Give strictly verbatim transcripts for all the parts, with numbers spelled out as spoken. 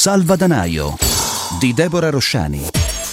Salvadanaio di Deborah Rosciani.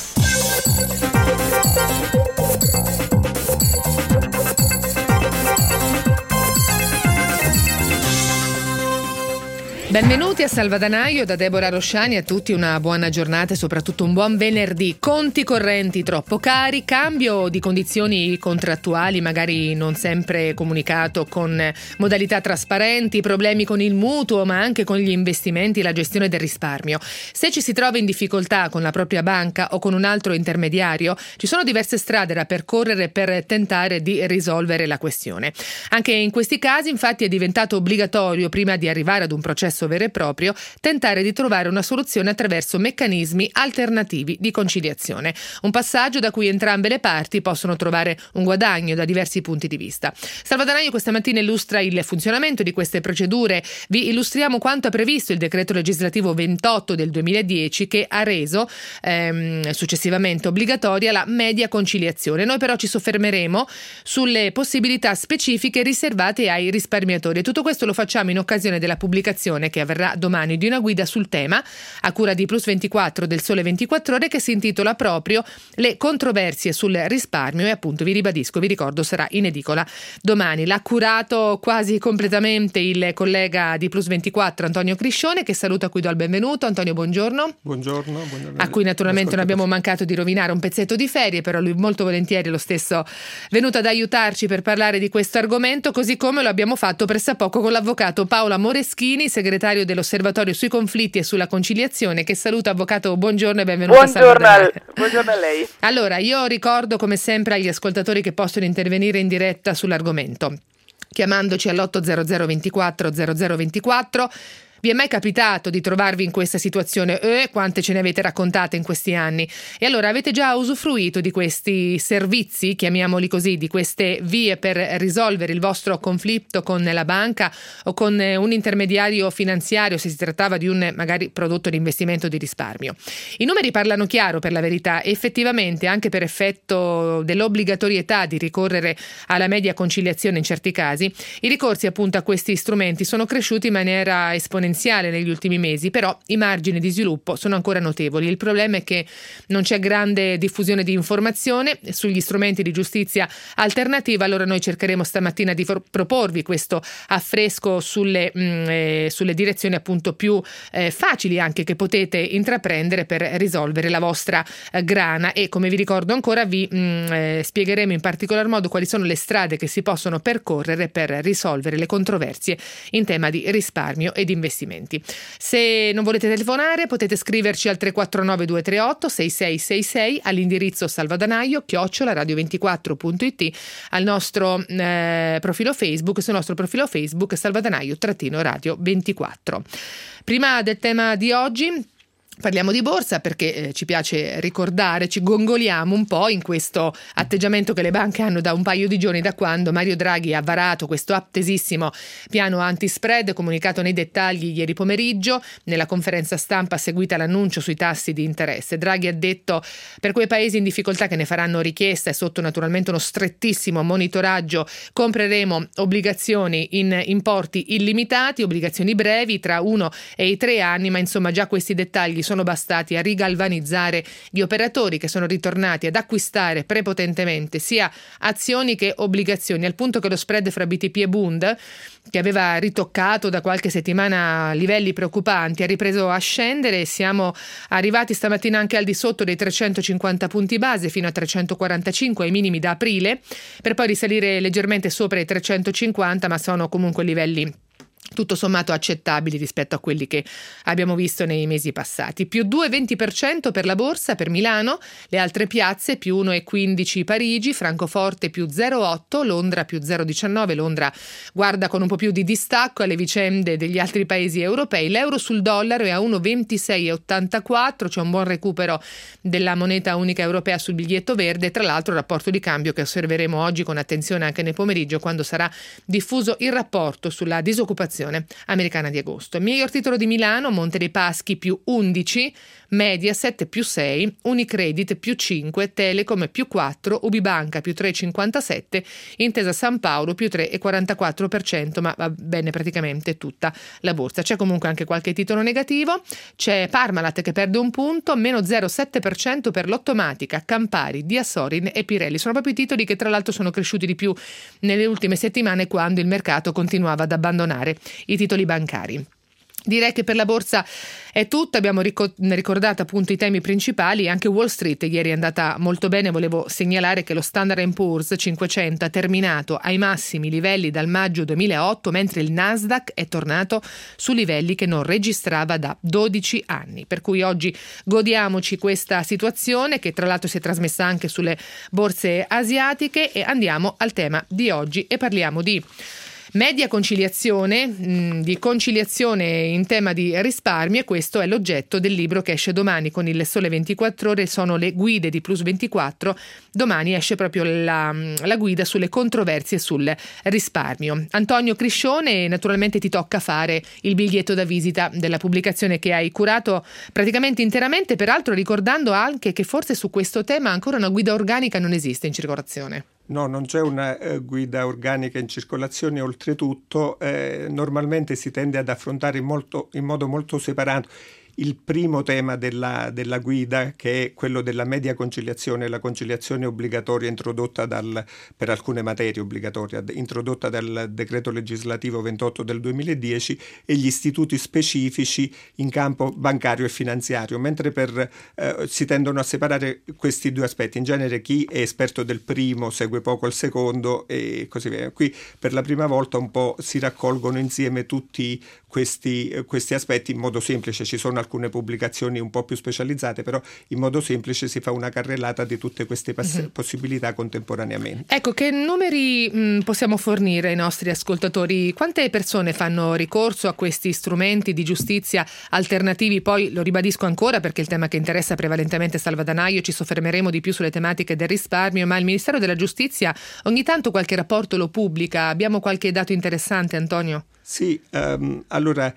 Benvenuti a Salvadanaio da Deborah Rosciani, a tutti una buona giornata e soprattutto un buon venerdì. Conti correnti troppo cari, cambio di condizioni contrattuali magari non sempre comunicato con modalità trasparenti, problemi con il mutuo ma anche con gli investimenti e la gestione del risparmio. Se ci si trova in difficoltà con la propria banca o con un altro intermediario, ci sono diverse strade da percorrere per tentare di risolvere la questione. Anche in questi casi infatti è diventato obbligatorio, prima di arrivare ad un processo vero e proprio, tentare di trovare una soluzione attraverso meccanismi alternativi di conciliazione. Un passaggio da cui entrambe le parti possono trovare un guadagno da diversi punti di vista. Salvadanaio questa mattina illustra il funzionamento di queste procedure. Vi illustriamo quanto ha previsto il decreto legislativo ventotto del duemiladieci, che ha reso ehm, successivamente obbligatoria la media conciliazione. Noi però ci soffermeremo sulle possibilità specifiche riservate ai risparmiatori, e tutto questo lo facciamo in occasione della pubblicazione che avverrà domani di una guida sul tema a cura di Plus ventiquattro del Sole ventiquattro Ore, che si intitola proprio Le controversie sul risparmio, e appunto vi ribadisco, vi ricordo, sarà in edicola domani. L'ha curato quasi completamente il collega di Plus ventiquattro Antonio Criscione, che saluto, a cui do il benvenuto. Antonio, buongiorno. Buongiorno, buongiorno. A cui naturalmente non abbiamo mancato di rovinare un pezzetto di ferie, però lui molto volentieri lo stesso venuto ad aiutarci per parlare di questo argomento, così come lo abbiamo fatto pressappoco con l'avvocato Paola Moreschini, segretario dell'Osservatorio sui conflitti e sulla conciliazione, che saluto. Avvocato, buongiorno e benvenuto. Buongiorno, a al, buongiorno a lei. Allora, io ricordo come sempre agli ascoltatori che possono intervenire in diretta sull'argomento chiamandoci all'otto zero zero ventiquattro zero zero ventiquattro. Vi è mai capitato di trovarvi in questa situazione? Eh, quante ce ne avete raccontate in questi anni? E allora, avete già usufruito di questi servizi, chiamiamoli così, di queste vie per risolvere il vostro conflitto con la banca o con un intermediario finanziario, se si trattava di un magari prodotto di investimento di risparmio? I numeri parlano chiaro, per la verità, e effettivamente anche per effetto dell'obbligatorietà di ricorrere alla media conciliazione in certi casi, i ricorsi appunto a questi strumenti sono cresciuti in maniera esponenziale negli ultimi mesi, però i margini di sviluppo sono ancora notevoli. Il problema è che non c'è grande diffusione di informazione sugli strumenti di giustizia alternativa. Allora noi cercheremo stamattina di for- proporvi questo affresco sulle, mh, eh, sulle direzioni appunto più eh, facili anche che potete intraprendere per risolvere la vostra eh, grana, e come vi ricordo ancora vi mh, eh, spiegheremo in particolar modo quali sono le strade che si possono percorrere per risolvere le controversie in tema di risparmio ed investimenti. Se non volete telefonare, potete scriverci al tre quattro nove due tre otto sei sei sei sei, all'indirizzo salvadanaio chiocciola radio ventiquattro punto it, al nostro eh, profilo Facebook, sul nostro profilo Facebook Salvadanaio trattino radio ventiquattro. Prima del tema di oggi parliamo di borsa, perché eh, ci piace ricordare, ci gongoliamo un po' in questo atteggiamento che le banche hanno da un paio di giorni, da quando Mario Draghi ha varato questo attesissimo piano anti-spread, comunicato nei dettagli ieri pomeriggio. Nella conferenza stampa seguita l'annuncio sui tassi di interesse, Draghi ha detto: per quei paesi in difficoltà che ne faranno richiesta e sotto naturalmente uno strettissimo monitoraggio, compreremo obbligazioni in importi illimitati, obbligazioni brevi tra uno e i tre anni, ma insomma già questi dettagli sono sono bastati a rigalvanizzare gli operatori, che sono ritornati ad acquistare prepotentemente sia azioni che obbligazioni, al punto che lo spread fra B T P e Bund, che aveva ritoccato da qualche settimana a livelli preoccupanti, ha ripreso a scendere e siamo arrivati stamattina anche al di sotto dei trecentocinquanta punti base, fino a trecentoquarantacinque ai minimi da aprile, per poi risalire leggermente sopra i trecentocinquanta, ma sono comunque livelli tutto sommato accettabili rispetto a quelli che abbiamo visto nei mesi passati. Più due virgola venti per cento per la borsa, per Milano, le altre piazze più uno virgola quindici Parigi, Francoforte più zero virgola otto, Londra più zero virgola diciannove, Londra guarda con un po' più di distacco alle vicende degli altri paesi europei. L'euro sul dollaro è a uno virgola ventisei ottantaquattro, c'è un buon recupero della moneta unica europea sul biglietto verde, tra l'altro rapporto di cambio che osserveremo oggi con attenzione anche nel pomeriggio, quando sarà diffuso il rapporto sulla disoccupazione americana di agosto. Miglior titolo di Milano, Monte dei Paschi più undici, Mediaset più sei, Unicredit più cinque, Telecom più quattro, Ubibanca più tre virgola cinquantasette, Intesa San Paolo più tre virgola quarantaquattro per cento, ma va bene praticamente tutta la borsa. C'è comunque anche qualche titolo negativo, c'è Parmalat che perde un punto, meno zero virgola sette per cento per Lottomatica, Campari, Diasorin e Pirelli. Sono proprio i titoli che tra l'altro sono cresciuti di più nelle ultime settimane, quando il mercato continuava ad abbandonare i titoli bancari. Direi che per la borsa è tutto, abbiamo ricordato appunto i temi principali. Anche Wall Street ieri è andata molto bene. Volevo segnalare che lo Standard and Poor's cinquecento ha terminato ai massimi livelli dal maggio duemilaotto, mentre il Nasdaq è tornato su livelli che non registrava da dodici anni. Per cui oggi godiamoci questa situazione, che tra l'altro si è trasmessa anche sulle borse asiatiche, e andiamo al tema di oggi e parliamo di media conciliazione, mh, di conciliazione in tema di risparmio, e questo è l'oggetto del libro che esce domani con il Sole ventiquattro Ore, sono le guide di Plus ventiquattro. Domani esce proprio la, la guida sulle controversie sul risparmio. Antonio Criscione, naturalmente ti tocca fare il biglietto da visita della pubblicazione che hai curato praticamente interamente, peraltro ricordando anche che forse su questo tema ancora una guida organica non esiste in circolazione. No, non c'è una eh, guida organica in circolazione. Oltretutto eh, normalmente si tende ad affrontare in, molto, in modo molto separato il primo tema della, della guida, che è quello della media conciliazione, la conciliazione obbligatoria introdotta dal, per alcune materie obbligatoria, introdotta dal decreto legislativo ventotto del duemiladieci, e gli istituti specifici in campo bancario e finanziario, mentre per, eh, si tendono a separare questi due aspetti. In genere chi è esperto del primo segue poco il secondo e così via. Qui per la prima volta un po' si raccolgono insieme tutti questi, questi aspetti in modo semplice. Ci sono alcune pubblicazioni un po' più specializzate, però in modo semplice si fa una carrellata di tutte queste pass- mm-hmm. possibilità contemporaneamente. Ecco, che numeri mh, possiamo fornire ai nostri ascoltatori? Quante persone fanno ricorso a questi strumenti di giustizia alternativi? Poi lo ribadisco ancora, perché il tema che interessa prevalentemente Salvadanaio, ci soffermeremo di più sulle tematiche del risparmio, ma il Ministero della Giustizia ogni tanto qualche rapporto lo pubblica. Abbiamo qualche dato interessante, Antonio? Sì, um, allora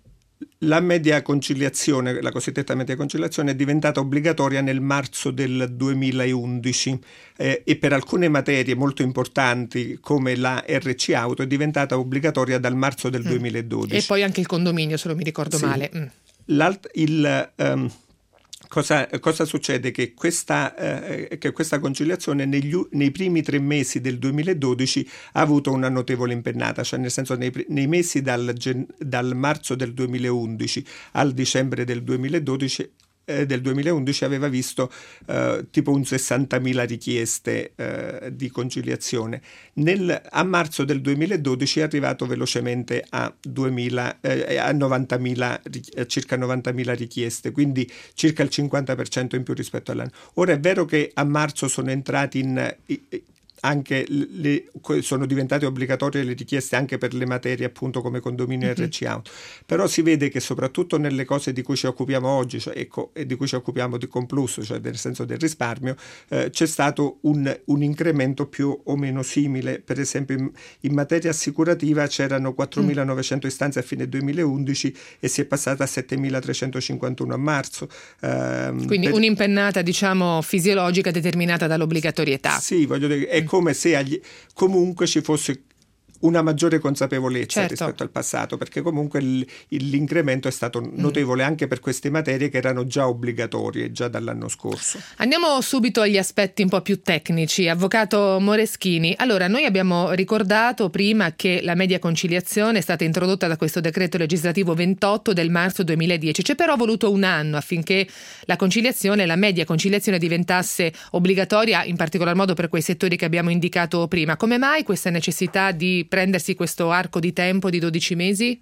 la media conciliazione, la cosiddetta media conciliazione, è diventata obbligatoria nel marzo del duemilaundici eh, e per alcune materie molto importanti come la R C Auto è diventata obbligatoria dal marzo del mm. duemiladodici. E poi anche il condominio, se non mi ricordo sì. male. Mm. L'alt- il... Um, Cosa, cosa succede? Che questa, eh, che questa conciliazione negli, nei primi tre mesi del duemiladodici ha avuto una notevole impennata, cioè nel senso nei, nei mesi dal, dal marzo del duemilaundici al dicembre del duemiladodici eh, del duemilaundici aveva visto eh, tipo un sessantamila richieste eh, di conciliazione. Nel, a marzo del duemiladodici è arrivato velocemente a, duemila, eh, a novantamila, eh, circa novantamila richieste, quindi circa il cinquanta per cento in più rispetto all'anno. Ora è vero che a marzo sono entrati in... in anche le, sono diventate obbligatorie le richieste anche per le materie appunto come condominio e mm-hmm. R C Auto, però si vede che soprattutto nelle cose di cui ci occupiamo oggi, cioè, ecco, e di cui ci occupiamo di Complus, cioè nel senso del risparmio, eh, c'è stato un, un incremento più o meno simile. Per esempio in, in materia assicurativa c'erano quattromilanovecento mm. istanze a fine duemilaundici e si è passata a settemilatrecentocinquantuno a marzo. Um, Quindi per... un'impennata diciamo fisiologica determinata dall'obbligatorietà. Sì, voglio dire, è come se agli, comunque ci fosse una maggiore consapevolezza certo. rispetto al passato, perché comunque il, il, l'incremento è stato notevole mm. anche per queste materie che erano già obbligatorie già dall'anno scorso. Andiamo subito agli aspetti un po' più tecnici. Avvocato Moreschini, allora noi abbiamo ricordato prima che la media conciliazione è stata introdotta da questo decreto legislativo ventotto del marzo duemiladieci. C'è però voluto un anno affinché la conciliazione, la media conciliazione diventasse obbligatoria, in particolar modo per quei settori che abbiamo indicato prima. Come mai questa necessità di prendersi questo arco di tempo di dodici mesi?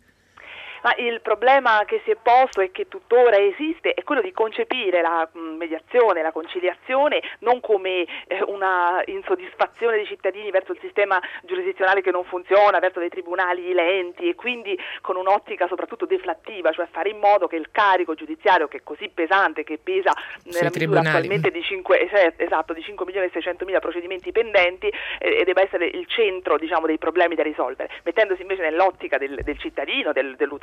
Ma il problema che si è posto e che tuttora esiste è quello di concepire la mediazione, la conciliazione non come eh, una insoddisfazione dei cittadini verso il sistema giurisdizionale che non funziona, verso dei tribunali lenti, e quindi con un'ottica soprattutto deflattiva, cioè fare in modo che il carico giudiziario, che è così pesante, che pesa nella misura attualmente di cinque, esatto, di cinque milioni e seicentomila procedimenti pendenti, eh, debba essere il centro, diciamo, dei problemi da risolvere, mettendosi invece nell'ottica del, del cittadino, del, dell'utente,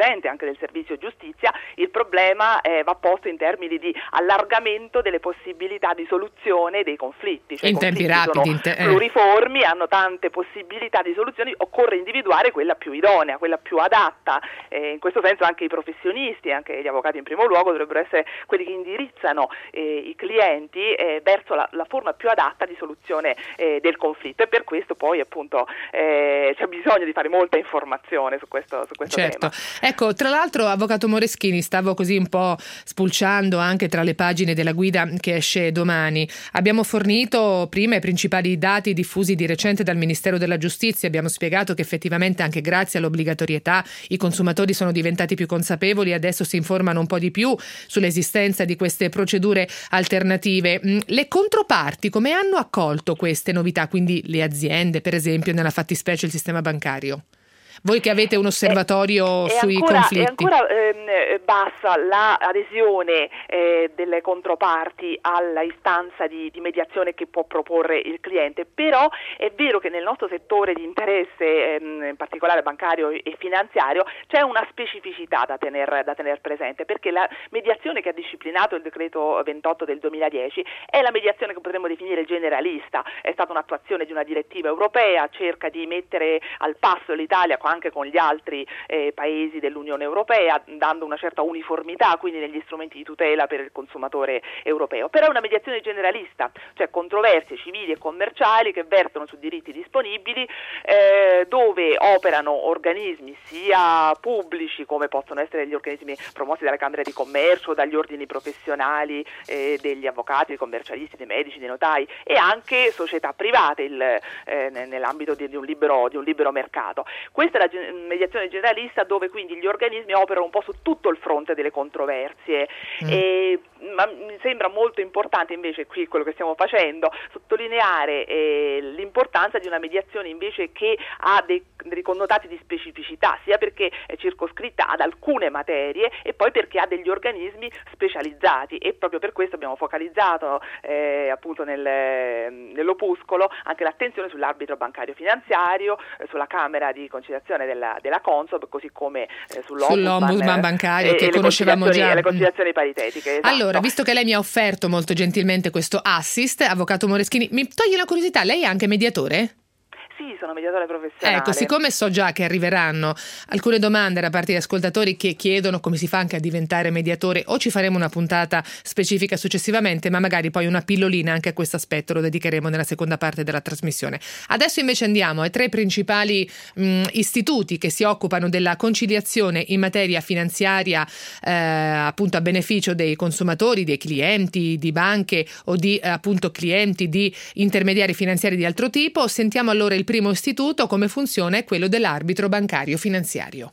consulente anche del servizio giustizia, il problema eh, va posto in termini di allargamento delle possibilità di soluzione dei conflitti. Cioè, in i tempi conflitti rapidi. sono Te- eh. pluriformi, hanno tante possibilità di soluzioni, occorre individuare quella più idonea, quella più adatta. Eh, in questo senso anche i professionisti, anche gli avvocati in primo luogo, dovrebbero essere quelli che indirizzano eh, i clienti eh, verso la, la forma più adatta di soluzione eh, del conflitto, e per questo poi appunto eh, c'è bisogno di fare molta informazione su questo, su questo certo. tema. Ecco, tra l'altro, avvocato Moreschini, stavo così un po' spulciando anche tra le pagine della guida che esce domani. Abbiamo fornito prima i principali dati diffusi di recente dal Ministero della Giustizia, abbiamo spiegato che effettivamente anche grazie all'obbligatorietà i consumatori sono diventati più consapevoli e adesso si informano un po' di più sull'esistenza di queste procedure alternative. Le controparti come hanno accolto queste novità, quindi le aziende per esempio, nella fattispecie il sistema bancario? Voi che avete un osservatorio è, sui è ancora, conflitti. È ancora ehm, bassa l'adesione eh, delle controparti alla istanza di, di mediazione che può proporre il cliente, però è vero che nel nostro settore di interesse, ehm, in particolare bancario e finanziario, c'è una specificità da tener, da tener presente, perché la mediazione che ha disciplinato il decreto ventotto del duemiladieci è la mediazione che potremmo definire generalista. È stata un'attuazione di una direttiva europea, cerca di mettere al passo l'Italia anche con gli altri eh, paesi dell'Unione Europea, dando una certa uniformità quindi negli strumenti di tutela per il consumatore europeo. Però è una mediazione generalista, cioè controversie civili e commerciali che vertono su diritti disponibili, eh, dove operano organismi sia pubblici, come possono essere gli organismi promossi dalle Camere di Commercio, dagli ordini professionali eh, degli avvocati, dei commercialisti, dei medici, dei notai, e anche società private il, eh, nell'ambito di, di, un libero, di un libero mercato. Questa la mediazione generalista, dove quindi gli organismi operano un po' su tutto il fronte delle controversie. Mm. E, ma mi sembra molto importante invece qui quello che stiamo facendo, sottolineare eh, l'importanza di una mediazione invece che ha dei, dei connotati di specificità, sia perché è circoscritta ad alcune materie e poi perché ha degli organismi specializzati, e proprio per questo abbiamo focalizzato eh, appunto nel, nell'opuscolo anche l'attenzione sull'arbitro bancario finanziario, eh, sulla Camera di conciliazione della, della Consob, così come eh, sull'ombudsman, sull'ombudsman bancario eh, che conoscevamo già. Le conciliazioni paritetiche. Esatto. Allora, visto che lei mi ha offerto molto gentilmente questo assist, avvocato Moreschini, mi toglie la curiosità, lei è anche mediatore? Sì, sono mediatore professionale. Ecco, siccome so già che arriveranno alcune domande da parte di ascoltatori che chiedono come si fa anche a diventare mediatore, o ci faremo una puntata specifica successivamente, ma magari poi una pillolina anche a questo aspetto lo dedicheremo nella seconda parte della trasmissione. Adesso invece andiamo ai tre principali mh, istituti che si occupano della conciliazione in materia finanziaria, eh, appunto a beneficio dei consumatori, dei clienti, di banche o di eh, appunto clienti di intermediari finanziari di altro tipo. Sentiamo allora il primo istituto, come funziona, è quello dell'arbitro bancario finanziario.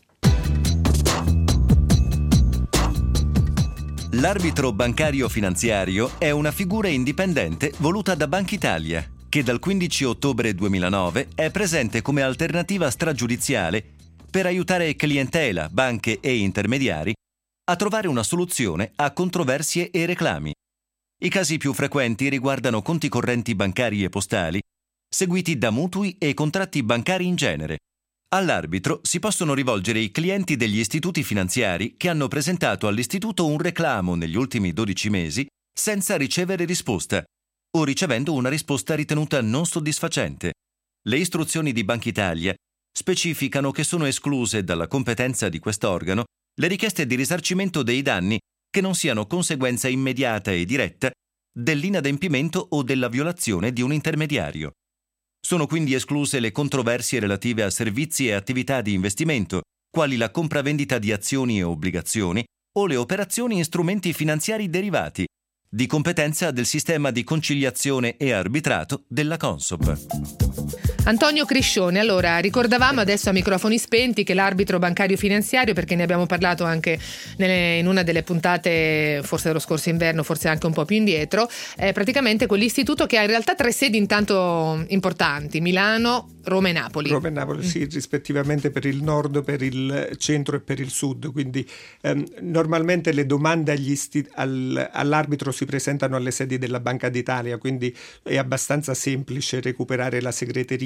L'arbitro bancario finanziario è una figura indipendente voluta da Banca Italia, che dal quindici ottobre duemilanove è presente come alternativa stragiudiziale per aiutare clientela, banche e intermediari a trovare una soluzione a controversie e reclami. I casi più frequenti riguardano conti correnti bancari e postali, seguiti da mutui e contratti bancari in genere. All'arbitro si possono rivolgere i clienti degli istituti finanziari che hanno presentato all'istituto un reclamo negli ultimi dodici mesi senza ricevere risposta o ricevendo una risposta ritenuta non soddisfacente. Le istruzioni di Banca Italia specificano che sono escluse dalla competenza di quest'organo le richieste di risarcimento dei danni che non siano conseguenza immediata e diretta dell'inadempimento o della violazione di un intermediario. Sono quindi escluse le controversie relative a servizi e attività di investimento, quali la compravendita di azioni e obbligazioni o le operazioni in strumenti finanziari derivati, di competenza del sistema di conciliazione e arbitrato della Consob. Antonio Criscione, allora ricordavamo adesso a microfoni spenti che l'arbitro bancario finanziario, perché ne abbiamo parlato anche nelle, in una delle puntate forse dello scorso inverno, forse anche un po' più indietro, è praticamente quell'istituto che ha in realtà tre sedi intanto importanti: Milano, Roma e Napoli. Roma e Napoli, sì, rispettivamente per il nord, per il centro e per il sud. Quindi ehm, normalmente le domande agli isti- al, all'arbitro si presentano alle sedi della Banca d'Italia, quindi è abbastanza semplice recuperare la segreteria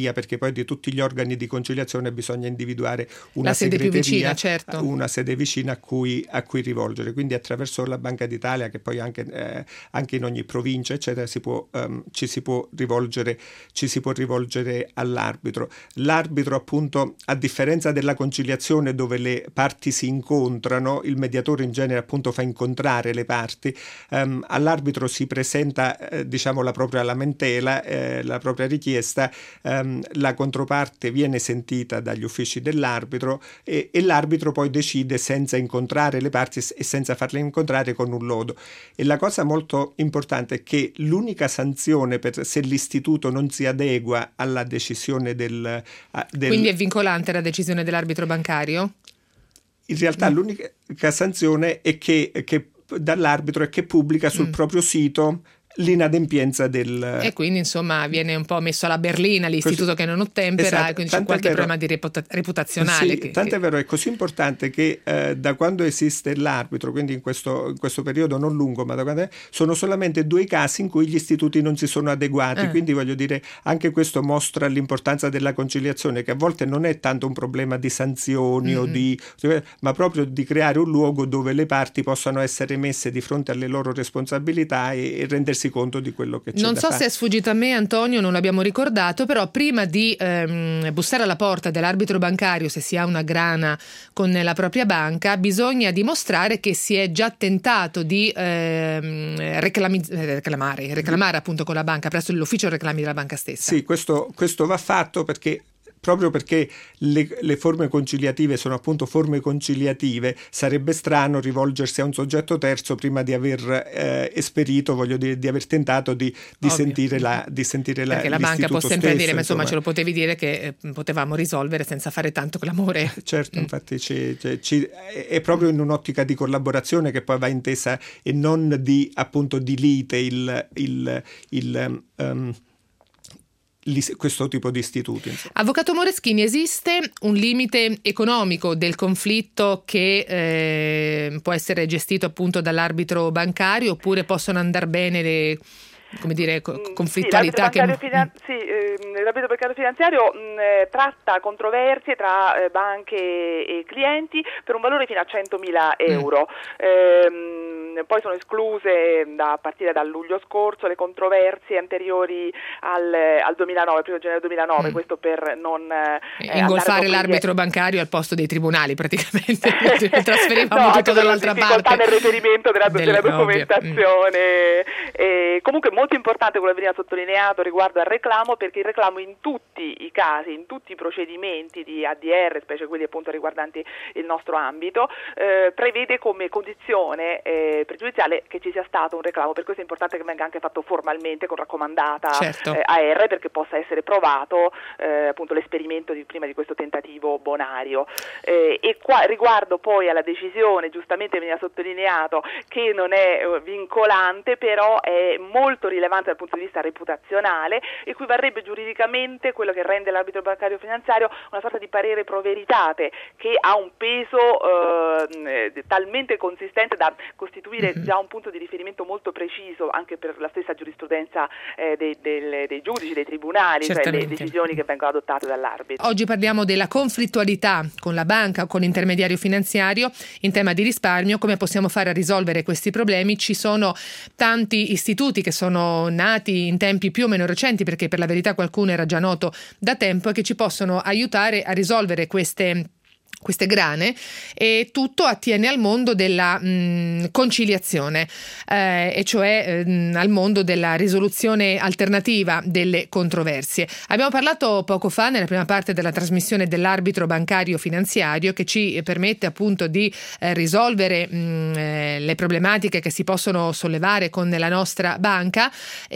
segreteria, perché poi di tutti gli organi di conciliazione bisogna individuare una la sede segreteria, più vicina, certo. una sede vicina a cui, a cui rivolgere. Quindi attraverso la Banca d'Italia, che poi anche, eh, anche in ogni provincia eccetera si può, um, ci si può rivolgere ci si può rivolgere all'arbitro. L'arbitro, appunto, a differenza della conciliazione dove le parti si incontrano, il mediatore in genere appunto fa incontrare le parti, um, all'arbitro si presenta eh, diciamo la propria lamentela, eh, la propria richiesta, um, la controparte viene sentita dagli uffici dell'arbitro e, e l'arbitro poi decide senza incontrare le parti e senza farle incontrare con un lodo. E la cosa molto importante è che l'unica sanzione per se l'istituto non si adegua alla decisione del, del... Quindi è vincolante la decisione dell'arbitro bancario? In realtà mm. l'unica sanzione è che, che dall'arbitro è che pubblica sul mm. proprio sito l'inadempienza del... E quindi insomma viene un po' messo alla berlina l'istituto così, che non ottempera, esatto, e quindi c'è qualche problema di reputa- reputazionale. Sì, che, tanto che... è vero, è così importante che eh, da quando esiste l'arbitro, quindi in questo, in questo periodo non lungo, ma da quando è, sono solamente due casi in cui gli istituti non si sono adeguati, eh. quindi voglio dire, anche questo mostra l'importanza della conciliazione, che a volte non è tanto un problema di sanzioni mm-hmm. o di... ma proprio di creare un luogo dove le parti possano essere messe di fronte alle loro responsabilità e, e rendersi conto di quello che c'è non da so fare. Se è sfuggito a me, Antonio, non l'abbiamo ricordato, però prima di ehm, bussare alla porta dell'arbitro bancario, se si ha una grana con la propria banca, bisogna dimostrare che si è già tentato di ehm, reclami- reclamare reclamare appunto con la banca presso l'ufficio reclami della banca stessa. Sì, questo, questo va fatto perché proprio perché le, le forme conciliative sono appunto forme conciliative, sarebbe strano rivolgersi a un soggetto terzo prima di aver eh, esperito, voglio dire, di aver tentato di, di sentire la di sentire la perché la banca può sempre stesso, dire, ma insomma, insomma ce lo potevi dire che eh, potevamo risolvere senza fare tanto clamore. Certo, mm. infatti ci, ci, ci, è proprio in un'ottica di collaborazione che poi va intesa e non di appunto di lite il, il, il um, questo tipo di istituti. Insomma. Avvocato Moreschini, esiste un limite economico del conflitto che eh, può essere gestito appunto dall'arbitro bancario, oppure possono andare bene le come dire, conflittualità? Sì, l'arbitro bancario, finan- sì, eh, l'arbitro bancario finanziario mh, eh, tratta controversie tra eh, banche e clienti per un valore fino a centomila euro. Mm. Eh, poi sono escluse da, a partire dal luglio scorso le controversie anteriori al, al duemilanove, primo gennaio duemilanove, mm. questo per non eh, ingolfare l'arbitro bancario al posto dei tribunali praticamente. Trasferivamo no, tutto dall'altra parte. Nel reperimento della, Del, della documentazione. Mm. Eh, comunque molto importante quello che veniva sottolineato riguardo al reclamo, perché il reclamo in tutti i casi, in tutti i procedimenti di A D R, specie quelli appunto riguardanti il nostro ambito, eh, prevede come condizione eh, pregiudiziale che ci sia stato un reclamo. Per questo è importante che venga anche fatto formalmente con raccomandata certo. eh, A R, perché possa essere provato eh, appunto l'esperimento di prima di questo tentativo bonario. Eh, e qua riguardo poi alla decisione, giustamente veniva sottolineato che non è eh, vincolante, però è molto rilevante dal punto di vista reputazionale, equivarrebbe giuridicamente quello che rende l'arbitro bancario finanziario una sorta di parere pro veritate, che ha un peso eh, talmente consistente da costituire mm-hmm. già un punto di riferimento molto preciso anche per la stessa giurisprudenza eh, dei, dei, dei giudici, dei tribunali, cioè le decisioni che vengono adottate dall'arbitro. Oggi parliamo della conflittualità con la banca o con l'intermediario finanziario in tema di risparmio. Come possiamo fare a risolvere questi problemi? Ci sono tanti istituti che sono nati in tempi più o meno recenti, perché per la verità qualcuno era già noto da tempo, e che ci possono aiutare a risolvere queste queste grane, e tutto attiene al mondo della mh, conciliazione, eh, e cioè mh, al mondo della risoluzione alternativa delle controversie. Abbiamo parlato poco fa nella prima parte della trasmissione dell'arbitro bancario finanziario, che ci permette appunto di eh, risolvere mh, eh, le problematiche che si possono sollevare con la nostra banca,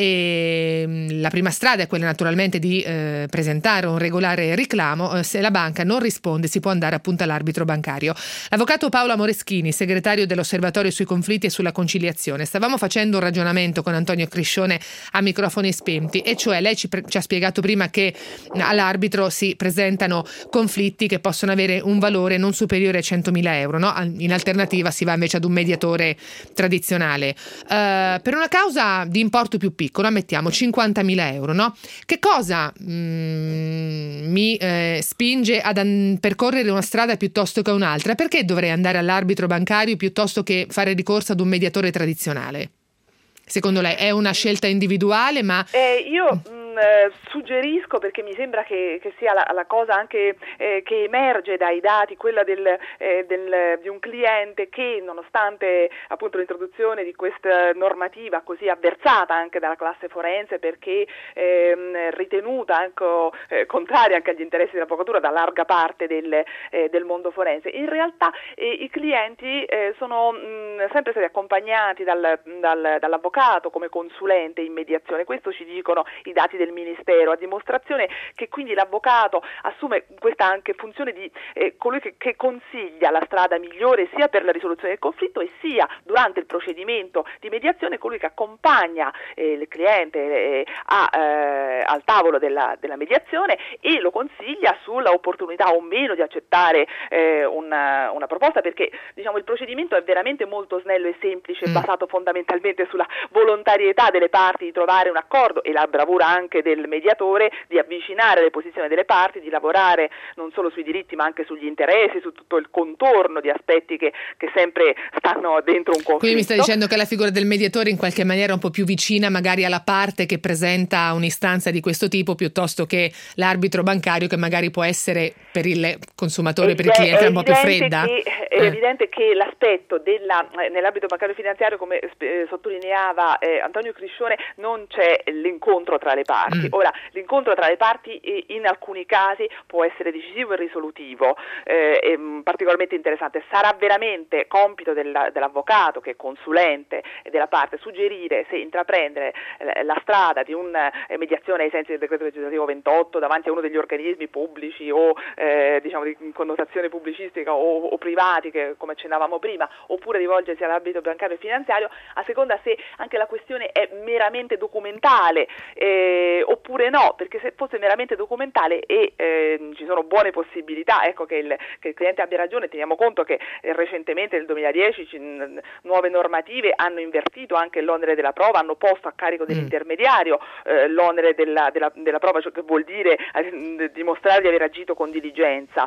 e mh, la prima strada è quella naturalmente di eh, presentare un regolare reclamo. Eh, se la banca non risponde si può andare appunto spunta l'arbitro bancario. L'avvocato Paolo Moreschini, segretario dell'Osservatorio sui conflitti e sulla conciliazione. Stavamo facendo un ragionamento con Antonio Criscione a microfoni spenti, e cioè lei ci, pre- ci ha spiegato prima che all'arbitro si presentano conflitti che possono avere un valore non superiore ai centomila euro, no? In alternativa si va invece ad un mediatore tradizionale. Uh, per una causa di importo più piccolo, ammettiamo cinquantamila euro, no? Che cosa mm, mi eh, spinge ad an- percorrere una strada piuttosto che un'altra? Perché dovrei andare all'arbitro bancario piuttosto che fare ricorso ad un mediatore tradizionale? Secondo lei è una scelta individuale, ma... Eh, io... Eh, suggerisco, perché mi sembra che, che sia la, la cosa anche eh, che emerge dai dati, quella del, eh, del, di un cliente che, nonostante appunto l'introduzione di questa normativa così avversata anche dalla classe forense, perché eh, ritenuta anche eh, contraria anche agli interessi dell'avvocatura da larga parte del, eh, del mondo forense, in realtà eh, i clienti eh, sono mh, sempre stati accompagnati dal, dal, dall'avvocato come consulente in mediazione. Questo ci dicono i dati del Ministero, a dimostrazione che quindi l'avvocato assume questa anche funzione di eh, colui che, che consiglia la strada migliore sia per la risoluzione del conflitto e sia durante il procedimento di mediazione colui che accompagna eh, il cliente eh, a, eh, al tavolo della, della mediazione e lo consiglia sulla opportunità o meno di accettare eh, una, una proposta, perché diciamo il procedimento è veramente molto snello e semplice, mm. basato fondamentalmente sulla volontarietà delle parti di trovare un accordo e la bravura anche del mediatore di avvicinare le posizioni delle parti, di lavorare non solo sui diritti ma anche sugli interessi, su tutto il contorno di aspetti che, che sempre stanno dentro un conflitto. Quindi mi sta dicendo che la figura del mediatore in qualche maniera è un po' più vicina magari alla parte che presenta un'istanza di questo tipo, piuttosto che l'arbitro bancario, che magari può essere per il consumatore, è, per il cliente, è un po' più fredda? Che, è eh. evidente che l'aspetto della, nell'ambito bancario finanziario, come eh, sottolineava eh, Antonio Criscione, non c'è l'incontro tra le parti. Mm. Ora, l'incontro tra le parti eh, in alcuni casi può essere decisivo e risolutivo, eh, e, mh, particolarmente interessante. Sarà veramente compito della, dell'avvocato, che è consulente e della parte, suggerire se intraprendere eh, la strada di una eh, mediazione ai sensi del decreto legislativo ventotto davanti a uno degli organismi pubblici o eh, diciamo di connotazione pubblicistica o, o privati, che, come accennavamo prima, oppure rivolgersi all'ambito bancario e finanziario, a seconda se anche la questione è meramente documentale eh, oppure no, perché se fosse meramente documentale e eh, ci sono buone possibilità, ecco, che il, che il cliente abbia ragione. Teniamo conto che eh, recentemente nel duemiladieci c- n- nuove normative hanno invertito anche l'onere della prova, hanno posto a carico dell'intermediario eh, l'onere della, della, della prova, cioè che vuol dire eh, dimostrare di aver agito con diligenza,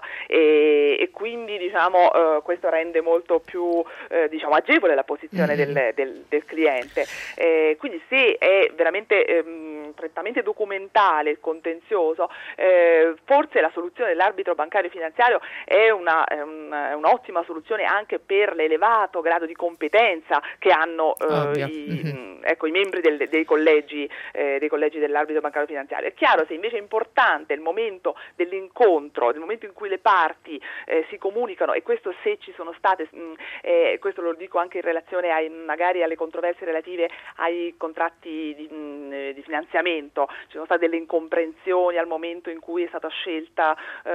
e, e quindi diciamo eh, questo rende molto più eh, diciamo agevole la posizione mm. del, del, del cliente. Eh, quindi se è veramente ehm, prettamente documentale il contenzioso, eh, forse la soluzione dell'arbitro bancario finanziario è una, è una, è un'ottima soluzione anche per l'elevato grado di competenza che hanno eh, i, mm-hmm. ecco, i membri del, dei collegi eh, dei collegi dell'arbitro bancario finanziario. È chiaro, se invece è importante il momento dell'incontro, il momento in cui le parti eh, si comunicano, e questo se ci sono state, mh, eh, questo lo dico anche in relazione ai, magari alle controversie relative ai contratti di, mh, di finanziamento, ci sono state delle incomprensioni al momento in cui è stata scelta eh,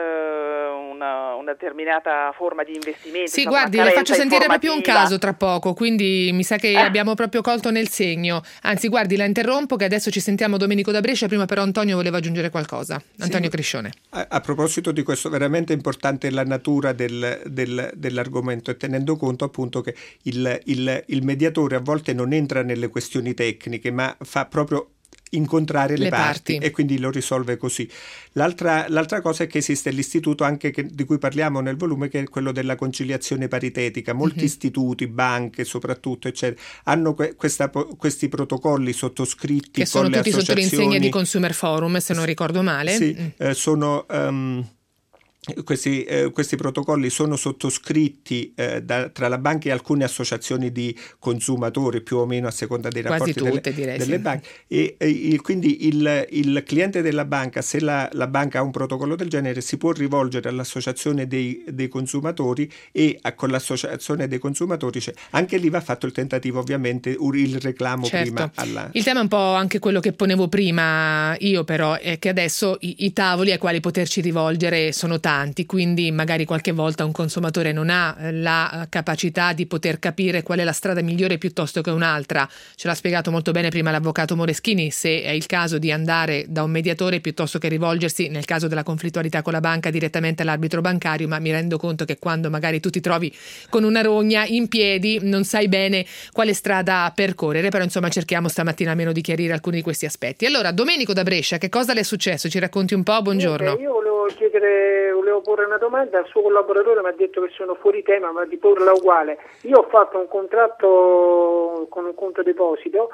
una, una determinata forma di investimento. Sì, guardi, le faccio sentire proprio un caso tra poco, quindi mi sa che eh. abbiamo proprio colto nel segno. Anzi, guardi, la interrompo, che adesso ci sentiamo Domenico da Brescia. Prima però Antonio voleva aggiungere qualcosa. Antonio sì. Criscione. A, a proposito di questo, veramente importante la natura del, del, dell'argomento, e tenendo conto appunto che il, il, il mediatore a volte non entra nelle questioni tecniche, ma fa proprio incontrare le, le parti, parti e quindi lo risolve così. L'altra, l'altra cosa è che esiste l'istituto anche che, di cui parliamo nel volume, che è quello della conciliazione paritetica. Molti mm-hmm. istituti, banche soprattutto, eccetera, hanno que- questa, questi protocolli sottoscritti che sono con tutti le associazioni. Sotto l'insegna di Consumer Forum, se non ricordo male. Sì, mm. eh, sono... Um, Questi, eh, questi protocolli sono sottoscritti eh, da, tra la banca e alcune associazioni di consumatori, più o meno a seconda dei rapporti Quasi tutte, delle, direi, delle sì. banche, e, e il, quindi il, il cliente della banca, se la, la banca ha un protocollo del genere, si può rivolgere all'associazione dei, dei consumatori, e a, con l'associazione dei consumatori cioè, anche lì va fatto il tentativo, ovviamente il reclamo certo. prima alla... Il tema è un po' anche quello che ponevo prima io, però è che adesso i, i tavoli ai quali poterci rivolgere sono tanti. importanti, quindi magari qualche volta un consumatore non ha la capacità di poter capire qual è la strada migliore piuttosto che un'altra. Ce l'ha spiegato molto bene prima l'avvocato Moreschini, se è il caso di andare da un mediatore piuttosto che rivolgersi, nel caso della conflittualità con la banca, direttamente all'arbitro bancario, ma mi rendo conto che quando magari tu ti trovi con una rogna in piedi non sai bene quale strada percorrere, però insomma cerchiamo stamattina almeno di chiarire alcuni di questi aspetti. Allora, Domenico da Brescia, che cosa le è successo? Ci racconti un po'? Buongiorno. Niente, io volevo chiedere, volevo porre una domanda al suo collaboratore, mi ha detto che sono fuori tema, ma di porla uguale. Io ho fatto un contratto con un conto deposito,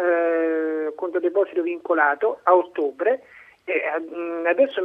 eh, conto deposito vincolato a ottobre, e adesso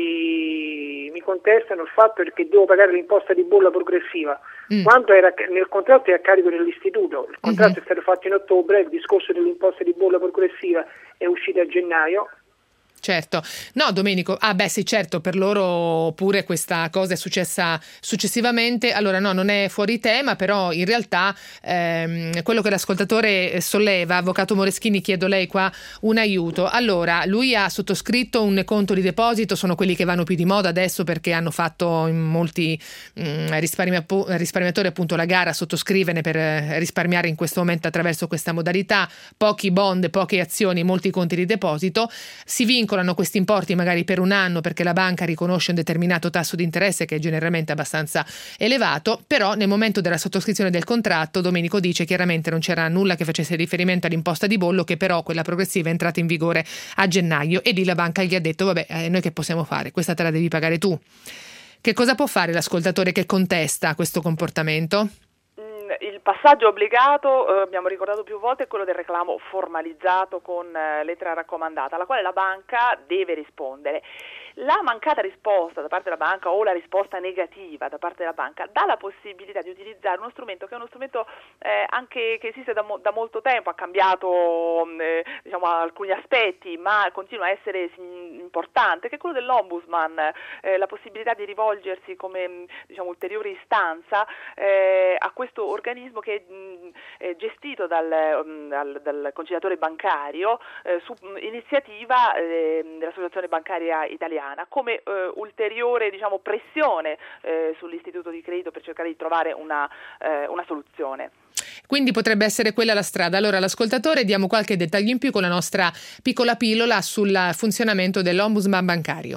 mi, mi contestano il fatto che devo pagare l'imposta di bolla progressiva, mm. quando era nel contratto è a carico dell'istituto. Il contratto mm-hmm. è stato fatto in ottobre, il discorso dell'imposta di bolla progressiva è uscito a gennaio. Certo, no Domenico, ah beh sì certo, per loro pure questa cosa è successa successivamente, allora no, non è fuori tema, però in realtà ehm, quello che l'ascoltatore solleva, avvocato Moreschini, chiedo lei qua un aiuto. Allora, lui ha sottoscritto un conto di deposito, sono quelli che vanno più di moda adesso perché hanno fatto in molti mh, risparmia- risparmiatori appunto la gara a sottoscriverne per risparmiare in questo momento attraverso questa modalità, pochi bond, poche azioni, molti conti di deposito, si vincono questi importi magari per un anno perché la banca riconosce un determinato tasso di interesse che è generalmente abbastanza elevato, però nel momento della sottoscrizione del contratto Domenico dice chiaramente non c'era nulla che facesse riferimento all'imposta di bollo, che però quella progressiva è entrata in vigore a gennaio, e lì la banca gli ha detto vabbè, eh, noi che possiamo fare? Questa te la devi pagare tu. Che cosa può fare l'ascoltatore che contesta questo comportamento? Il passaggio obbligato, eh, abbiamo ricordato più volte, è quello del reclamo formalizzato con eh, lettera raccomandata, alla quale la banca deve rispondere. La mancata risposta da parte della banca o la risposta negativa da parte della banca dà la possibilità di utilizzare uno strumento che è uno strumento eh, anche che esiste da, mo- da molto tempo, ha cambiato eh, diciamo alcuni aspetti, ma continua a essere importante, che è quello dell'ombudsman, eh, la possibilità di rivolgersi come diciamo ulteriore istanza eh, a questo organismo che mh, è gestito dal, mh, dal, dal conciliatore bancario eh, su mh, iniziativa eh, dell'Associazione Bancaria Italiana, come eh, ulteriore diciamo pressione eh, sull'istituto di credito per cercare di trovare una, eh, una soluzione. Quindi potrebbe essere quella la strada. Allora l'ascoltatore, diamo qualche dettaglio in più con la nostra piccola pillola sul funzionamento dell'ombudsman bancario.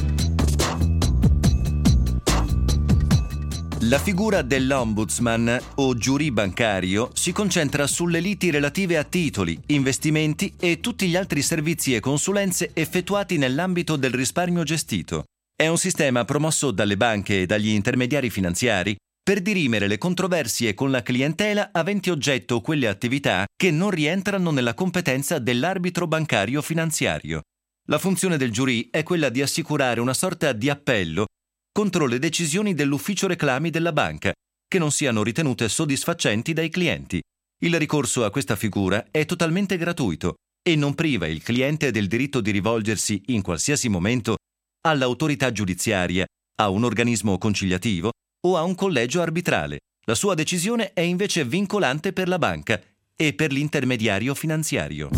La figura dell'ombudsman o giurì bancario si concentra sulle liti relative a titoli, investimenti e tutti gli altri servizi e consulenze effettuati nell'ambito del risparmio gestito. È un sistema promosso dalle banche e dagli intermediari finanziari per dirimere le controversie con la clientela aventi oggetto quelle attività che non rientrano nella competenza dell'arbitro bancario finanziario. La funzione del giurì è quella di assicurare una sorta di appello contro le decisioni dell'ufficio reclami della banca, che non siano ritenute soddisfacenti dai clienti. Il ricorso a questa figura è totalmente gratuito e non priva il cliente del diritto di rivolgersi in qualsiasi momento all'autorità giudiziaria, a un organismo conciliativo o a un collegio arbitrale. La sua decisione è invece vincolante per la banca e per l'intermediario finanziario.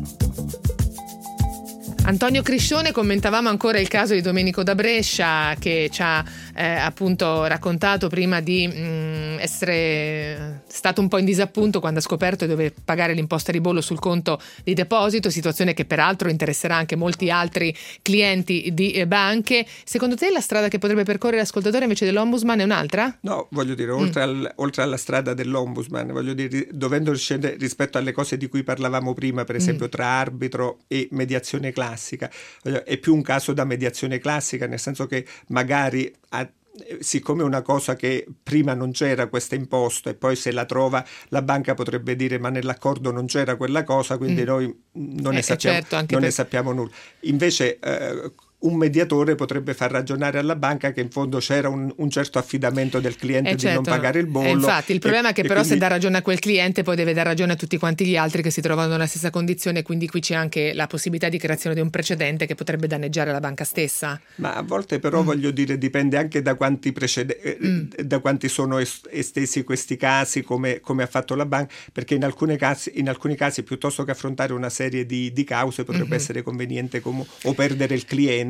Antonio Criscione, commentavamo ancora il caso di Domenico da Brescia, che ci ha eh, appunto raccontato prima di mh, essere stato un po' in disappunto quando ha scoperto di dover pagare l'imposta di bollo sul conto di deposito, situazione che peraltro interesserà anche molti altri clienti di eh, banche. Secondo te la strada che potrebbe percorrere l'ascoltatore invece dell'ombudsman è un'altra? No, voglio dire, oltre, mm. al, oltre alla strada dell'ombudsman, voglio dire, dovendo scendere rispetto alle cose di cui parlavamo prima, per esempio mm. tra arbitro e mediazione classica, è più un caso da mediazione classica, nel senso che magari a, siccome è una cosa che prima non c'era questa imposta e poi se la trova la banca potrebbe dire ma nell'accordo non c'era quella cosa, quindi mm. noi non, ne, eh, sappiamo, certo, anche non per... ne sappiamo nulla. Invece eh, un mediatore potrebbe far ragionare alla banca che in fondo c'era un, un certo affidamento del cliente eh di certo, non pagare il bollo. Eh infatti il problema e, è che però quindi... se dà ragione a quel cliente poi deve dar ragione a tutti quanti gli altri che si trovano nella stessa condizione, quindi qui c'è anche la possibilità di creazione di un precedente che potrebbe danneggiare la banca stessa. Ma a volte però mm. voglio dire dipende anche da quanti precede- mm. da quanti sono est- estesi questi casi, come, come ha fatto la banca, perché in alcuni casi, in alcuni casi piuttosto che affrontare una serie di, di cause potrebbe mm-hmm. essere conveniente com- o perdere il cliente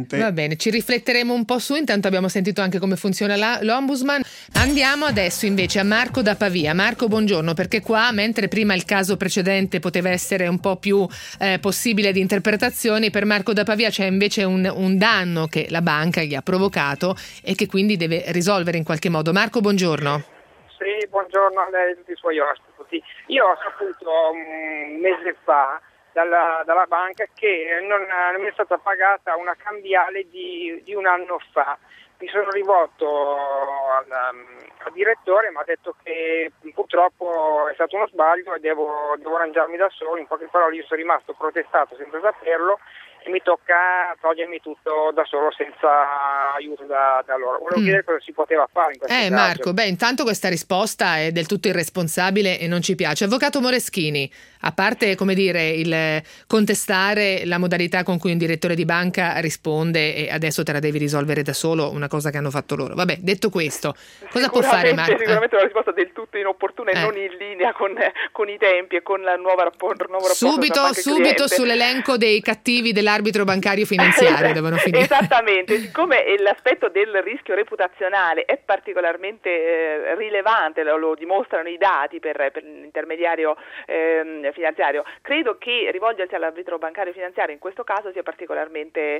assolutamente. Va bene, ci rifletteremo un po' su, intanto abbiamo sentito anche come funziona la, l'Ombudsman. Andiamo adesso invece a Marco da Pavia. Marco, buongiorno, perché qua, mentre prima il caso precedente poteva essere un po' più eh, possibile di interpretazioni, per Marco da Pavia c'è invece un, un danno che la banca gli ha provocato e che quindi deve risolvere in qualche modo. Marco, buongiorno. Sì, buongiorno a lei e a tutti i suoi ospiti. Io ho saputo un mese fa dalla, dalla banca che non, non mi è stata pagata una cambiale di, di un anno fa. Mi sono rivolto al, al direttore, mi ha detto che purtroppo è stato uno sbaglio e devo, devo arrangiarmi da solo. In poche parole, io sono rimasto protestato senza saperlo e mi tocca togliermi tutto da solo senza aiuto da, da loro. Volevo mm. chiedere cosa si poteva fare in questo eh, caso. Marco, beh, intanto questa risposta è del tutto irresponsabile e non ci piace. Avvocato Moreschini, a parte, come dire, il contestare la modalità con cui un direttore di banca risponde e adesso te la devi risolvere da solo, una cosa che hanno fatto loro. Vabbè, detto questo, cosa può fare Marco? Sicuramente è una risposta del tutto inopportuna e eh. non in linea con, con i tempi e con la nuova rapporto, il nuovo rapporto subito, subito sull'elenco dei cattivi dell'arbitro bancario finanziario devono finire. Esattamente, siccome l'aspetto del rischio reputazionale è particolarmente eh, rilevante, lo, lo dimostrano i dati per, per l'intermediario eh, finanziario, credo che rivolgersi all'arbitro bancario finanziario in questo caso sia particolarmente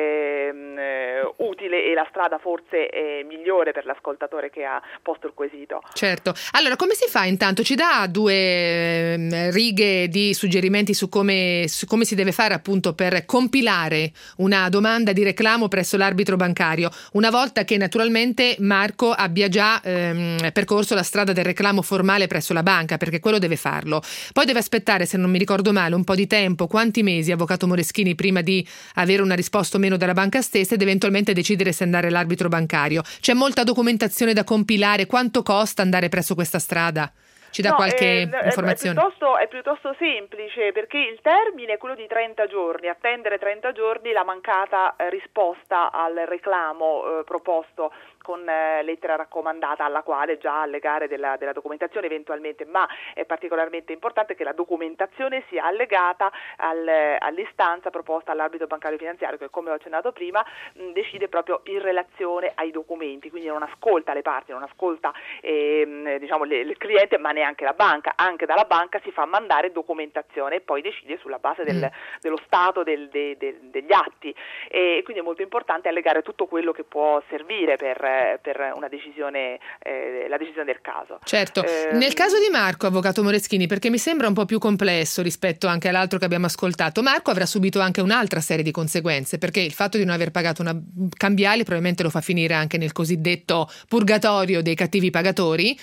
eh, utile e la strada forse è migliore per l'ascoltatore che ha posto il quesito. Certo, allora come si fa intanto? Ci dà due eh, righe di suggerimenti su come, su come si deve fare appunto per compilare una domanda di reclamo presso l'arbitro bancario, una volta che naturalmente Marco abbia già ehm, percorso la strada del reclamo formale presso la banca, perché quello deve farlo. Poi deve aspettare, se non mi ricordo male, un po' di tempo, quanti mesi, avvocato Moreschini, prima di avere una risposta o meno dalla banca stessa ed eventualmente decidere se andare all'arbitro bancario. C'è molta documentazione da compilare, quanto costa andare presso questa strada? Ci dà no, qualche è, informazione? È piuttosto, è piuttosto semplice, perché il termine è quello di trenta giorni, attendere trenta giorni la mancata eh, risposta al reclamo eh, proposto con eh, lettera raccomandata alla quale già allegare della, della documentazione eventualmente, ma è particolarmente importante che la documentazione sia allegata al, all'istanza proposta all'arbitro bancario finanziario che, come ho accennato prima, mh, decide proprio in relazione ai documenti, quindi non ascolta le parti, non ascolta eh, diciamo le, il cliente, ma neanche la banca. Anche dalla banca si fa mandare documentazione e poi decide sulla base del, mm. dello stato del, de, de, degli atti, e quindi è molto importante allegare tutto quello che può servire per per una decisione, eh, la decisione del caso. Certo, eh, nel caso di Marco, avvocato Moreschini, perché mi sembra un po' più complesso rispetto anche all'altro che abbiamo ascoltato, Marco avrà subito anche un'altra serie di conseguenze, perché il fatto di non aver pagato una cambiale probabilmente lo fa finire anche nel cosiddetto purgatorio dei cattivi pagatori,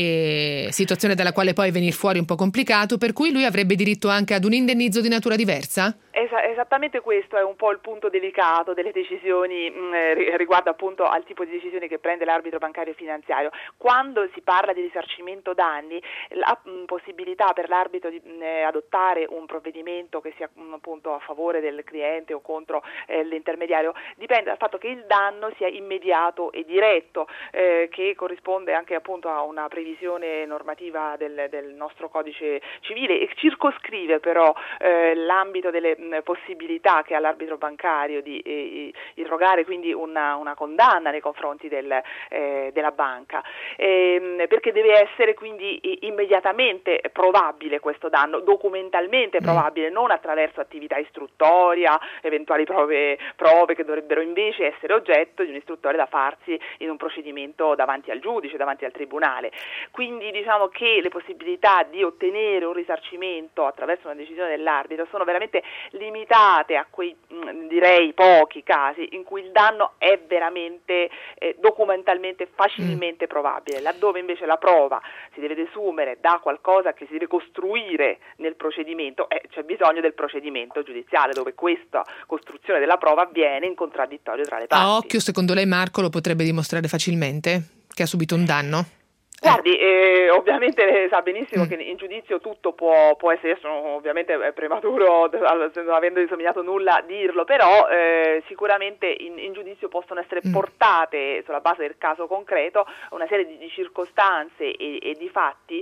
e situazione dalla quale poi venir fuori un po' complicato, per cui lui avrebbe diritto anche ad un indennizzo di natura diversa? Es- esattamente questo è un po' il punto delicato delle decisioni mh, riguardo appunto al tipo di decisioni che prende l'arbitro bancario finanziario. Quando si parla di risarcimento danni, la mh, possibilità per l'arbitro di mh, adottare un provvedimento che sia mh, appunto a favore del cliente o contro eh, l'intermediario dipende dal fatto che il danno sia immediato e diretto, eh, che corrisponde anche appunto a una previsione normativa del, del nostro codice civile, e circoscrive però eh, l'ambito delle mh, possibilità che ha l'arbitro bancario di eh, irrogare quindi una, una condanna nei confronti del, eh, della banca, eh, perché deve essere quindi immediatamente probabile questo danno, documentalmente probabile, non attraverso attività istruttoria, eventuali prove, prove che dovrebbero invece essere oggetto di un'istruttoria da farsi in un procedimento davanti al giudice, davanti al tribunale. Quindi diciamo che le possibilità di ottenere un risarcimento attraverso una decisione dell'arbitro sono veramente limitate a quei mh, direi pochi casi in cui il danno è veramente eh, documentalmente facilmente mm. probabile, laddove invece la prova si deve desumere da qualcosa che si deve costruire nel procedimento, eh, c'è bisogno del procedimento giudiziale dove questa costruzione della prova avviene in contraddittorio tra le parti. A occhio, secondo lei Marco lo potrebbe dimostrare facilmente che ha subito un danno? Guardi, eh, ovviamente lei sa benissimo mm. che in giudizio tutto può, può essere, sono, ovviamente è prematuro, non avendo esaminato nulla, dirlo, però eh, sicuramente in, in giudizio possono essere mm. portate sulla base del caso concreto una serie di, di circostanze e, e di fatti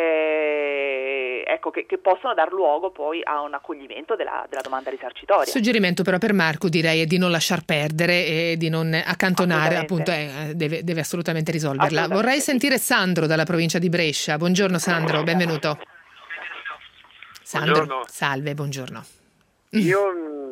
eh, ecco, che, che possono dar luogo poi a un accoglimento della, della domanda risarcitoria. Suggerimento però per Marco direi è di non lasciar perdere e di non accantonare, appunto eh, deve, deve assolutamente risolverla. Assolutamente. Vorrei sentire Sandro dalla provincia di Brescia. Buongiorno Sandro, benvenuto. Sandro, buongiorno. Salve, buongiorno. Io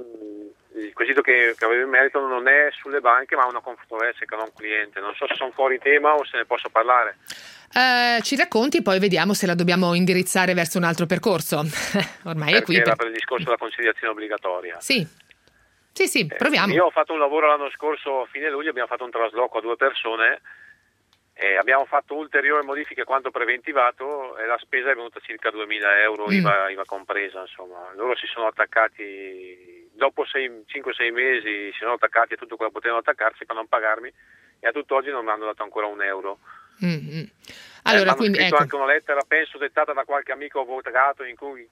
mh, il quesito che, che avevo in merito non è sulle banche ma una controversia che ho un cliente. Non so se sono fuori tema o se ne posso parlare. Uh, ci racconti, poi vediamo se la dobbiamo indirizzare verso un altro percorso. Ormai Perché è qui. era Per... per il discorso della conciliazione obbligatoria. Sì, sì, sì, proviamo. Eh, io ho fatto un lavoro l'anno scorso, a fine luglio, abbiamo fatto un trasloco a due persone. Eh, abbiamo fatto ulteriori modifiche quanto preventivato e la spesa è venuta circa duemila euro, mm. IVA, IVA compresa, insomma. Loro si sono attaccati, dopo cinque sei mesi si sono attaccati a tutto quello che potevano attaccarsi per non pagarmi e a tutt'oggi non mi hanno dato ancora un euro. Mm-hmm. Allora, eh, quindi, hanno scritto ecco. anche una lettera, penso dettata da qualche amico avvocato, in cui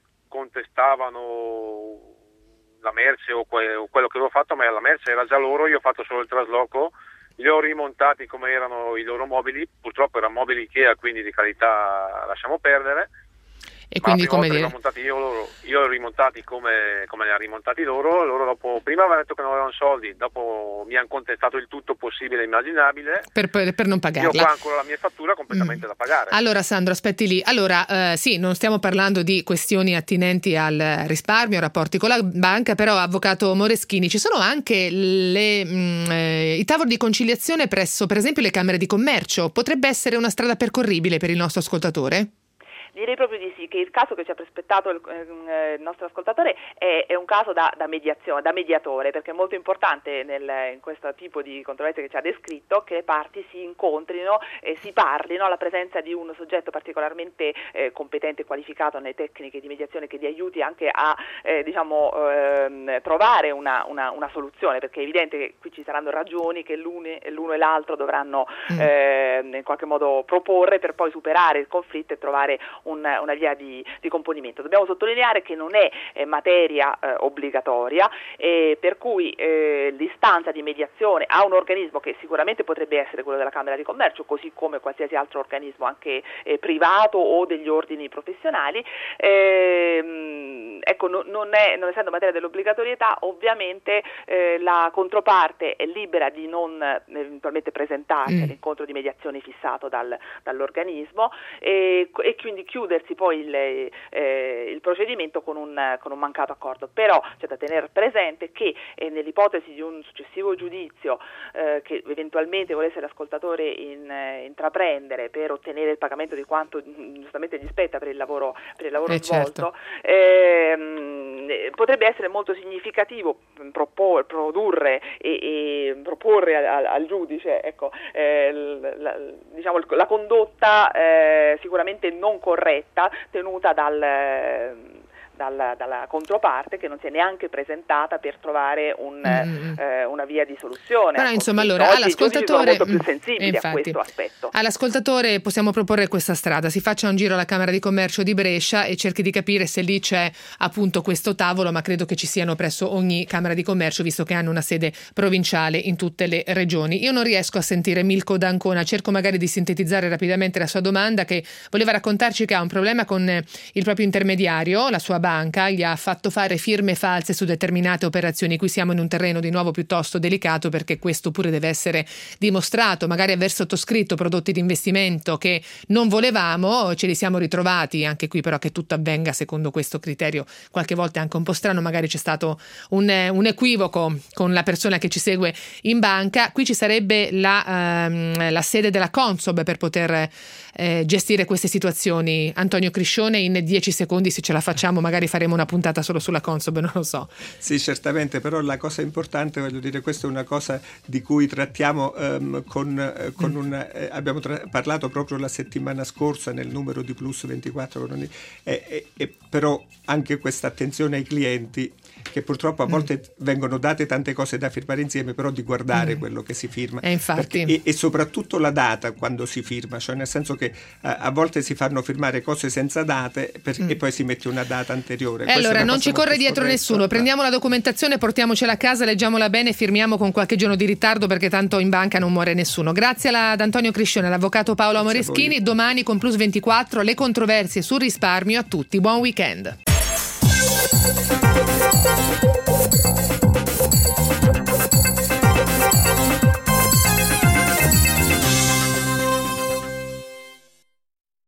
contestavano la merce o, que- o quello che avevo fatto, ma la merce era già loro, io ho fatto solo il trasloco. Li ho rimontati come erano i loro mobili, purtroppo erano mobili Ikea, quindi di qualità lasciamo perdere. E quindi come dire? Li ho rimontati io, loro, io li ho rimontati come, come li ha rimontati loro. Loro dopo, prima avevano detto che non avevano soldi, dopo mi hanno contestato il tutto possibile e immaginabile. Per, per, per non pagarla. Io ho qua ancora la mia fattura completamente mm. da pagare. Allora Sandro, aspetti lì. Allora, eh, sì, non stiamo parlando di questioni attinenti al risparmio, rapporti con la banca, però avvocato Moreschini, ci sono anche le, mh, eh, i tavoli di conciliazione presso, per esempio, le camere di commercio. Potrebbe essere una strada percorribile per il nostro ascoltatore? Direi proprio di sì, che il caso che ci ha prospettato il, eh, il nostro ascoltatore è, è un caso da, da mediazione, da mediatore, perché è molto importante nel, in questo tipo di controversia che ci ha descritto che le parti si incontrino e si parlino alla presenza di un soggetto particolarmente eh, competente e qualificato nelle tecniche di mediazione che ti aiuti anche a eh, diciamo eh, trovare una, una, una soluzione, perché è evidente che qui ci saranno ragioni che l'uno, l'uno e l'altro dovranno mm. eh, in qualche modo proporre per poi superare il conflitto e trovare Una, una via di, di componimento. Dobbiamo sottolineare che non è eh, materia eh, obbligatoria, eh, per cui eh, l'istanza di mediazione a un organismo che sicuramente potrebbe essere quello della Camera di Commercio, così come qualsiasi altro organismo anche eh, privato o degli ordini professionali, eh, ecco, no, non, è, non essendo materia dell'obbligatorietà, ovviamente eh, la controparte è libera di non eventualmente presentarsi mm. all'incontro di mediazione fissato dal, dall'organismo e, e quindi chiudersi poi il, eh, il procedimento con un, con un mancato accordo. Però c'è da tenere presente che eh, nell'ipotesi di un successivo giudizio eh, che eventualmente volesse l'ascoltatore in, eh, intraprendere per ottenere il pagamento di quanto giustamente gli spetta per il lavoro, per il lavoro eh svolto, certo. eh, potrebbe essere molto significativo propor, produrre e, e proporre al, al giudice ecco, eh, la, diciamo, la condotta eh, sicuramente non corretta tenuta dal Dalla, dalla controparte che non si è neanche presentata per trovare un, mm. eh, una via di soluzione. Però insomma allora oggi all'ascoltatore sono molto più sensibili infatti, a questo aspetto. All'ascoltatore possiamo proporre questa strada: si faccia un giro alla Camera di Commercio di Brescia e cerchi di capire se lì c'è appunto questo tavolo, ma credo che ci siano presso ogni Camera di Commercio, visto che hanno una sede provinciale in tutte le regioni. Io non riesco a sentire Milko D'Ancona, cerco magari di sintetizzare rapidamente la sua domanda, che voleva raccontarci che ha un problema con il proprio intermediario, la sua banca gli ha fatto fare firme false su determinate operazioni. Qui siamo in un terreno di nuovo piuttosto delicato, perché questo pure deve essere dimostrato. Magari aver sottoscritto prodotti di investimento che non volevamo, ce li siamo ritrovati anche qui, però che tutto avvenga secondo questo criterio qualche volta è anche un po' strano. Magari c'è stato un, un equivoco con la persona che ci segue in banca. Qui ci sarebbe la, ehm, la sede della Consob per poter eh, gestire queste situazioni. Antonio Criscione, in dieci secondi, se ce la facciamo magari faremo una puntata solo sulla Consob, non lo so. Sì, certamente, però la cosa importante, voglio dire, questa è una cosa di cui trattiamo um, con, eh, con mm. un, eh, abbiamo tra- parlato proprio la settimana scorsa nel numero di Plus ventiquattro, eh, eh, eh, però anche questa attenzione ai clienti che purtroppo a volte mm. vengono date tante cose da firmare insieme, però di guardare mm. quello che si firma. E, infatti. Perché, e, e soprattutto la data quando si firma, cioè nel senso che a, a volte si fanno firmare cose senza date per, mm. e poi si mette una data anteriore. E allora non ci corre dietro scorretto. nessuno, prendiamo la documentazione, portiamocela a casa, leggiamola bene e firmiamo con qualche giorno di ritardo, perché tanto in banca non muore nessuno. Grazie alla, ad Antonio Criscione, all'avvocato Paolo Amoreschini. Domani con Plus ventiquattro le controversie sul risparmio. A tutti buon weekend.